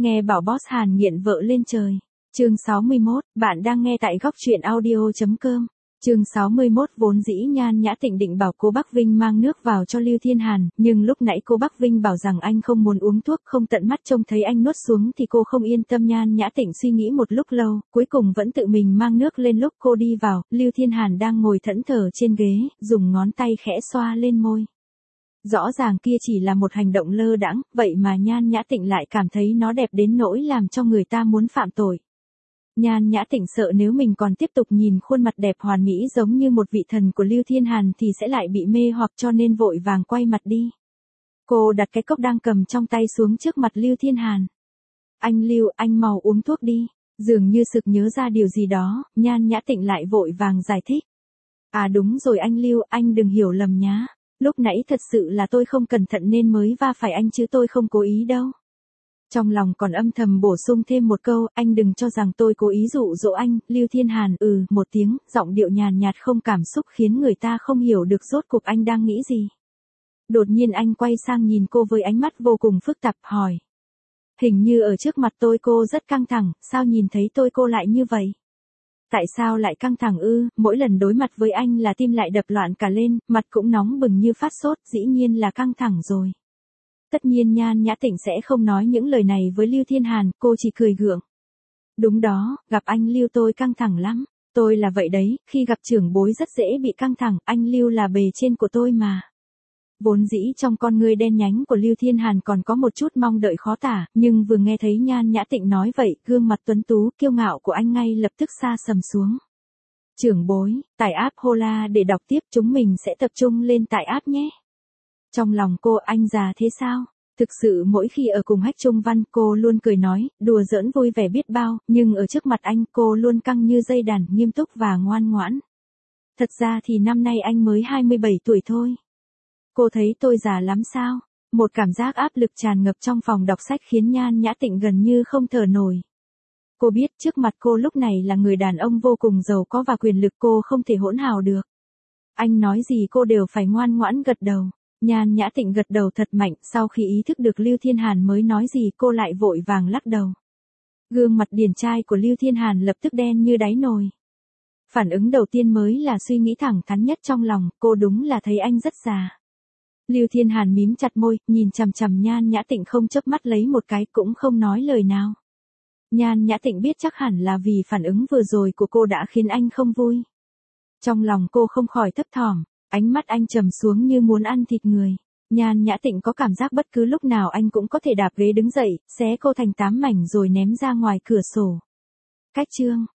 Nghe bảo boss Hàn nghiện vợ lên trời. Chương 61, bạn đang nghe tại góc truyện audio.com. Chương 61 vốn dĩ Nhan Nhã Tịnh định bảo cô Bắc Vinh mang nước vào cho Lưu Thiên Hàn, nhưng lúc nãy cô Bắc Vinh bảo rằng anh không muốn uống thuốc, không tận mắt trông thấy anh nuốt xuống thì cô không yên tâm. Nhan Nhã Tịnh suy nghĩ một lúc lâu, cuối cùng vẫn tự mình mang nước lên. Lúc cô đi vào, Lưu Thiên Hàn đang ngồi thẫn thờ trên ghế, dùng ngón tay khẽ xoa lên môi. Rõ ràng kia chỉ là một hành động lơ đãng, vậy mà Nhan Nhã Tịnh lại cảm thấy nó đẹp đến nỗi làm cho người ta muốn phạm tội. Nhan Nhã Tịnh sợ nếu mình còn tiếp tục nhìn khuôn mặt đẹp hoàn mỹ giống như một vị thần của Lưu Thiên Hàn thì sẽ lại bị mê hoặc, cho nên vội vàng quay mặt đi. Cô đặt cái cốc đang cầm trong tay xuống trước mặt Lưu Thiên Hàn. Anh Lưu, anh mau uống thuốc đi. Dường như sực nhớ ra điều gì đó, Nhan Nhã Tịnh lại vội vàng giải thích. À đúng rồi anh Lưu, anh đừng hiểu lầm nhá. Lúc nãy thật sự là tôi không cẩn thận nên mới va phải anh chứ tôi không cố ý đâu. Trong lòng còn âm thầm bổ sung thêm một câu, anh đừng cho rằng tôi cố ý dụ dỗ anh. Lưu Thiên Hàn một tiếng, giọng điệu nhàn nhạt không cảm xúc khiến người ta không hiểu được rốt cuộc anh đang nghĩ gì. Đột nhiên anh quay sang nhìn cô với ánh mắt vô cùng phức tạp, hỏi. Hình như ở trước mặt tôi cô rất căng thẳng, sao nhìn thấy tôi cô lại như vậy? Tại sao lại căng thẳng mỗi lần đối mặt với anh là tim lại đập loạn cả lên, mặt cũng nóng bừng như phát sốt, dĩ nhiên là căng thẳng rồi. Tất nhiên Nhan Nhã Tịnh sẽ không nói những lời này với Lưu Thiên Hàn, cô chỉ cười gượng. Đúng đó, gặp anh Lưu tôi căng thẳng lắm, tôi là vậy đấy, khi gặp trưởng bối rất dễ bị căng thẳng, anh Lưu là bề trên của tôi mà. Vốn dĩ trong con ngươi đen nhánh của Lưu Thiên Hàn còn có một chút mong đợi khó tả, nhưng vừa nghe thấy Nhan Nhã Tịnh nói vậy, gương mặt tuấn tú kiêu ngạo của anh ngay lập tức sa sầm xuống. Trưởng bối, tải app Hola để đọc tiếp, chúng mình sẽ tập trung lên tải app nhé. Trong lòng cô, anh già thế sao? Thực sự mỗi khi ở cùng Hách Trung Văn cô luôn cười nói, đùa giỡn vui vẻ biết bao, nhưng ở trước mặt anh cô luôn căng như dây đàn, nghiêm túc và ngoan ngoãn. Thật ra thì năm nay anh mới 27 tuổi thôi. Cô thấy tôi già lắm sao? Một cảm giác áp lực tràn ngập trong phòng đọc sách khiến Nhan Nhã Tịnh gần như không thở nổi. Cô biết trước mặt cô lúc này là người đàn ông vô cùng giàu có và quyền lực, cô không thể hỗn hào được. Anh nói gì cô đều phải ngoan ngoãn gật đầu. Nhan Nhã Tịnh gật đầu thật mạnh, sau khi ý thức được Lưu Thiên Hàn mới nói gì cô lại vội vàng lắc đầu. Gương mặt điển trai của Lưu Thiên Hàn lập tức đen như đáy nồi. Phản ứng đầu tiên mới là suy nghĩ thẳng thắn nhất trong lòng, cô đúng là thấy anh rất già. Lưu Thiên Hàn mím chặt môi, nhìn chằm chằm Nhan Nhã Tịnh không chớp mắt lấy một cái, cũng không nói lời nào. Nhan Nhã Tịnh biết chắc hẳn là vì phản ứng vừa rồi của cô đã khiến anh không vui. Trong lòng cô không khỏi thấp thỏm, ánh mắt anh trầm xuống như muốn ăn thịt người. Nhan Nhã Tịnh có cảm giác bất cứ lúc nào anh cũng có thể đạp ghế đứng dậy, xé cô thành 8 mảnh rồi ném ra ngoài cửa sổ. Cách chương